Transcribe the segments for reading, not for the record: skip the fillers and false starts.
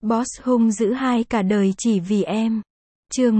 Boss hung dữ hai cả đời chỉ vì em. Chương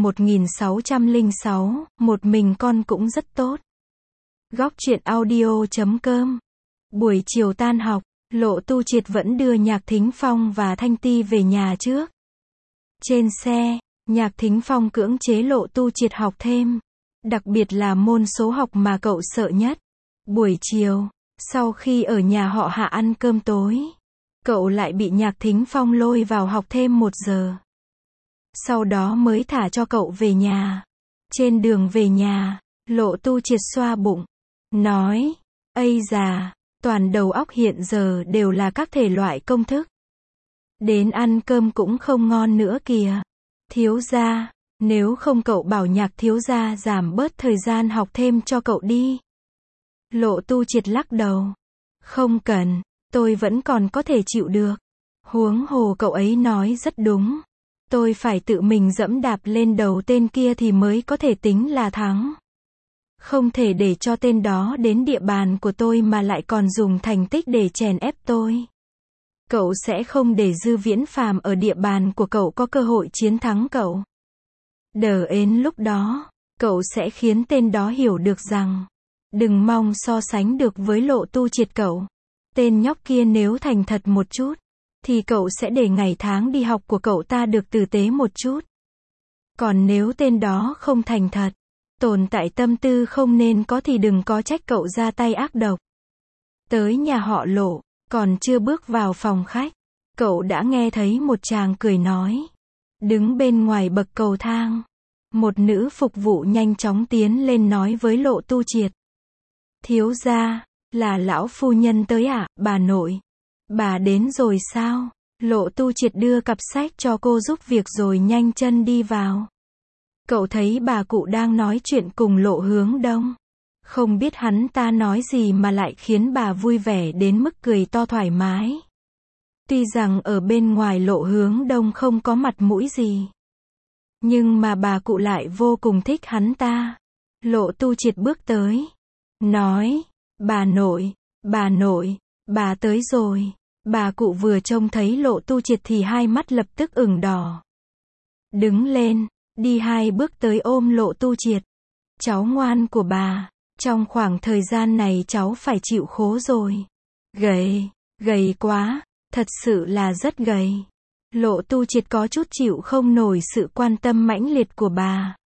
1606, một mình con cũng rất tốt. Góc truyện audio.com. Buổi chiều tan học, Lộ Tu Triệt vẫn đưa Nhạc Thính Phong và Thanh Ti về nhà trước. Trên xe, Nhạc Thính Phong cưỡng chế Lộ Tu Triệt học thêm, đặc biệt là môn số học mà cậu sợ nhất. Buổi chiều, sau khi ở nhà họ Hạ ăn cơm tối, cậu lại bị Nhạc Thính Phong lôi vào học thêm 1 giờ. Sau đó mới thả cho cậu về nhà. Trên đường về nhà, Lộ Tu Triệt xoa bụng, nói, ây già, toàn đầu óc hiện giờ đều là các thể loại công thức. Đến ăn cơm cũng không ngon nữa kìa. Thiếu gia, nếu không cậu bảo Nhạc thiếu gia giảm bớt thời gian học thêm cho cậu đi. Lộ Tu Triệt lắc đầu. Không cần, tôi vẫn còn có thể chịu được. Huống hồ cậu ấy nói rất đúng. Tôi phải tự mình dẫm đạp lên đầu tên kia thì mới có thể tính là thắng. Không thể để cho tên đó đến địa bàn của tôi mà lại còn dùng thành tích để chèn ép tôi. Cậu sẽ không để Dư Viễn Phàm ở địa bàn của cậu có cơ hội chiến thắng cậu. Đến lúc đó, cậu sẽ khiến tên đó hiểu được rằng, đừng mong so sánh được với Lộ Tu Triệt cậu. Tên nhóc kia nếu thành thật một chút, thì cậu sẽ để ngày tháng đi học của cậu ta được tử tế một chút. Còn nếu tên đó không thành thật, tồn tại tâm tư không nên có thì đừng có trách cậu ra tay ác độc. Tới nhà họ Lộ, còn chưa bước vào phòng khách, cậu đã nghe thấy một chàng cười nói. Đứng bên ngoài bậc cầu thang, một nữ phục vụ nhanh chóng tiến lên nói với Lộ Tu Triệt. Thiếu gia, là lão phu nhân tới ạ, bà nội. Bà đến rồi sao? Lộ Tu Triệt đưa cặp sách cho cô giúp việc rồi nhanh chân đi vào. Cậu thấy bà cụ đang nói chuyện cùng Lộ Hướng Đông. Không biết hắn ta nói gì mà lại khiến bà vui vẻ đến mức cười to thoải mái. Tuy rằng ở bên ngoài Lộ Hướng Đông không có mặt mũi gì, nhưng mà bà cụ lại vô cùng thích hắn ta. Lộ Tu Triệt bước tới, nói, bà nội, bà tới rồi. Bà cụ vừa trông thấy Lộ Tu Triệt thì hai mắt lập tức ửng đỏ. Đứng lên, đi 2 bước tới ôm Lộ Tu Triệt. Cháu ngoan của bà, trong khoảng thời gian này cháu phải chịu khổ rồi. Gầy quá, thật sự là rất gầy. Lộ Tu Triệt có chút chịu không nổi sự quan tâm mãnh liệt của bà.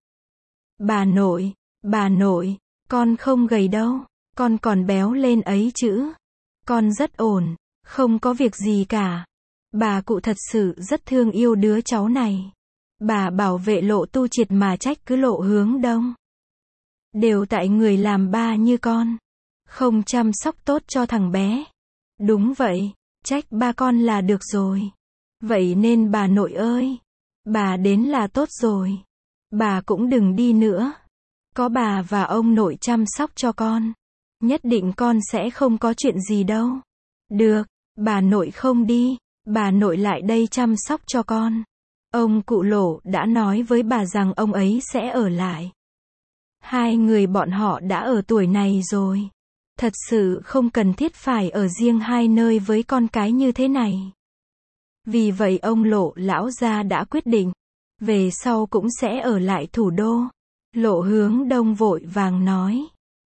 Bà nội, con không gầy đâu, con còn béo lên ấy chứ. Con rất ổn, không có việc gì cả. Bà cụ thật sự rất thương yêu đứa cháu này. Bà bảo vệ Lộ Tu Triệt mà trách cứ Lộ Hướng Đông. Đều tại người làm ba như con, không chăm sóc tốt cho thằng bé. Đúng vậy, trách ba con là được rồi. Vậy nên bà nội ơi, bà đến là tốt rồi. Bà cũng đừng đi nữa. Có bà và ông nội chăm sóc cho con, nhất định con sẽ không có chuyện gì đâu. Được, bà nội không đi, bà nội lại đây chăm sóc cho con. Ông cụ Lộ đã nói với bà rằng ông ấy sẽ ở lại. Hai người bọn họ đã ở tuổi này rồi, thật sự không cần thiết phải ở riêng hai nơi với con cái như thế này. Vì vậy ông Lộ lão gia đã quyết định, về sau cũng sẽ ở lại thủ đô. Lộ Hướng Đông vội vàng nói,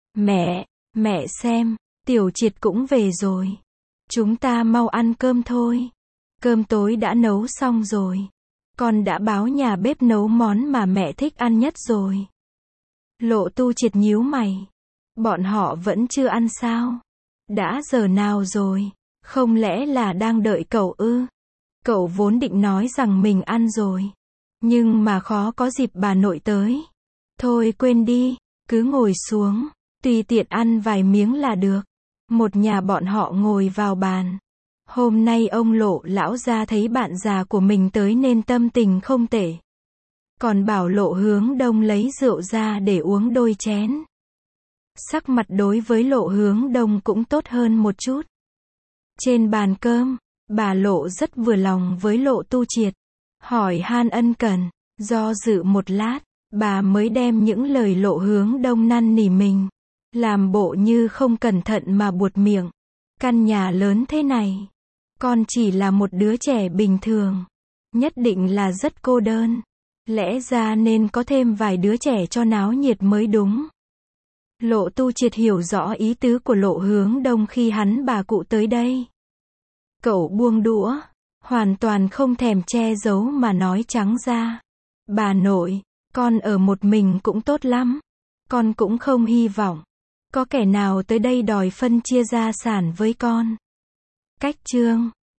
mẹ xem, Tiểu Triệt cũng về rồi. Chúng ta mau ăn cơm thôi. Cơm tối đã nấu xong rồi. Con đã báo nhà bếp nấu món mà mẹ thích ăn nhất rồi. Lộ Tu Triệt nhíu mày. Bọn họ vẫn chưa ăn sao? Đã giờ nào rồi? Không lẽ là đang đợi cậu ư? Cậu vốn định nói rằng mình ăn rồi, nhưng mà khó có dịp bà nội tới. Thôi quên đi, cứ ngồi xuống, tùy tiện ăn vài miếng là được. Một nhà bọn họ ngồi vào bàn. Hôm nay ông Lộ lão gia thấy bạn già của mình tới nên tâm tình không tệ. Còn bảo Lộ Hướng Đông lấy rượu ra để uống đôi chén. Sắc mặt đối với Lộ Hướng Đông cũng tốt hơn một chút. Trên bàn cơm, bà Lộ rất vừa lòng với Lộ Tu Triệt. Hỏi han ân cần, do dự một lát, bà mới đem những lời Lộ Hướng Đông năn nỉ mình. Làm bộ như không cẩn thận mà buột miệng. Căn nhà lớn thế này, con chỉ là một đứa trẻ bình thường. Nhất định là rất cô đơn. Lẽ ra nên có thêm vài đứa trẻ cho náo nhiệt mới đúng. Lộ Tu Triệt hiểu rõ ý tứ của Lộ Hướng Đông khi hắn bà cụ tới đây. Cậu buông đũa, hoàn toàn không thèm che giấu mà nói trắng ra. Bà nội, con ở một mình cũng tốt lắm. Con cũng không hy vọng có kẻ nào tới đây đòi phân chia gia sản với con. Cách chương